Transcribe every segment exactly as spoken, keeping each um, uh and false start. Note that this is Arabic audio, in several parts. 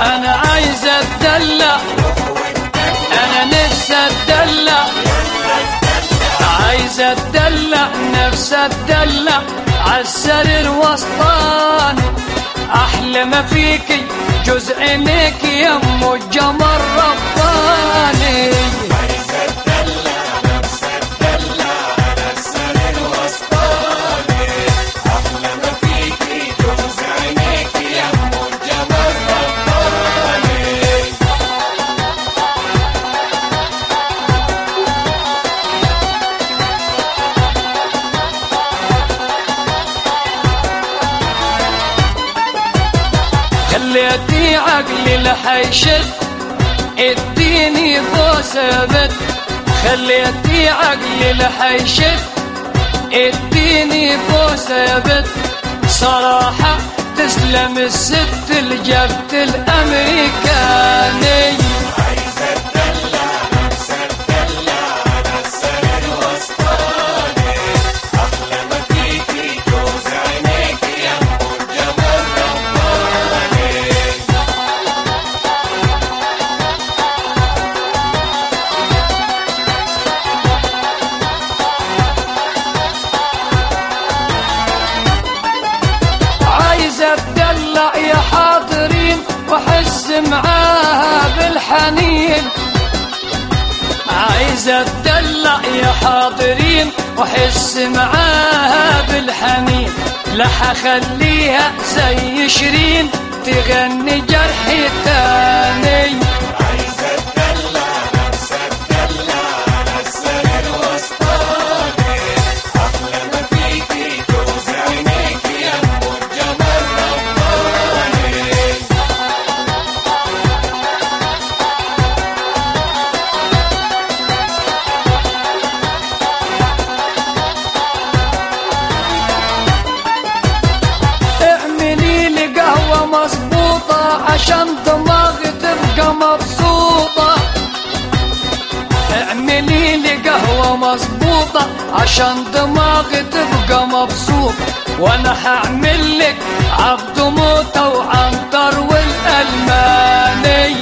انا عايز اتدلع، انا نفسي اتدلع، عايز اتدلع، نفسي اتدلع عالسرير وسطاني. احلى ما فيكي جوز عينيك يا ام الجمر رباني. عايز اتدلع نفسي اتدلع على السرير وسطاني. احلى ما فيكي جوز عينيك يا ام الجمر رباني. خليتي عقلي لحيشد اديني بوسه يا بت. خليتي عقلي لحيشد اديني بوسه يا بت. صراحه تسلم الست اللي جبت الامريكاني. عايز اتدلع نفسي اتدلع على السرير وسطاني. احلى ما فيكي جوز عينيك يا ام الجمر رباني. عايز اتدلع يا حاضرين واحس معاها بالحنين. عايز اتدلع يا حاضرين واحس معاها بالحنين. لا حخليها زي شيرين تغني جرحي تاني. عايز اتدلع نفسي اتدلع على السرير وسطاني. احلى ما فيكي جوز عينيك يا ام الجمر رباني. اعملي لي قهوة مظبوطة عشان دماغي تبقى مبسوطة. اعملي لي قهوة مظبوطة عشان دماغي تبقى مبسوطة. وانا هعمل لك عبد موتة وعنتر والألماني.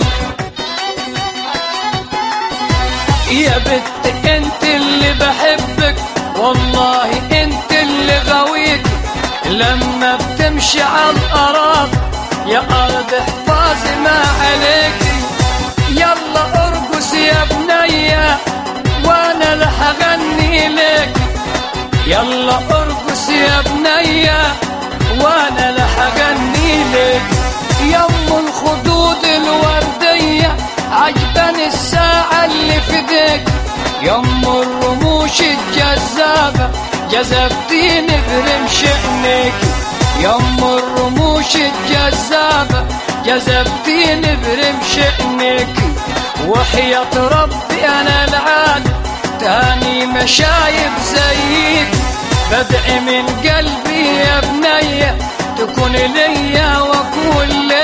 يا بت انت اللي بحبك والله انت اللي غويك. لما بتمشي على الأراض يا أرض احفظي ما عليكي. يلا ارقص يا بنية وانا اللي هغني لك. يلا ارقص يا بنية وانا اللي هغني لك. يم الخدود الوردية عجباني الساعة اللي في ايديك. يم الرموش الجذابة جذبتيني برمش عينيك. يم الرموش الجذابة جذبتيني برمش عينيك. وحياة ربي انا العالم تاني ما شايف زيك. بدعي من قلبي يا بنية تكون ليا واكون ليك.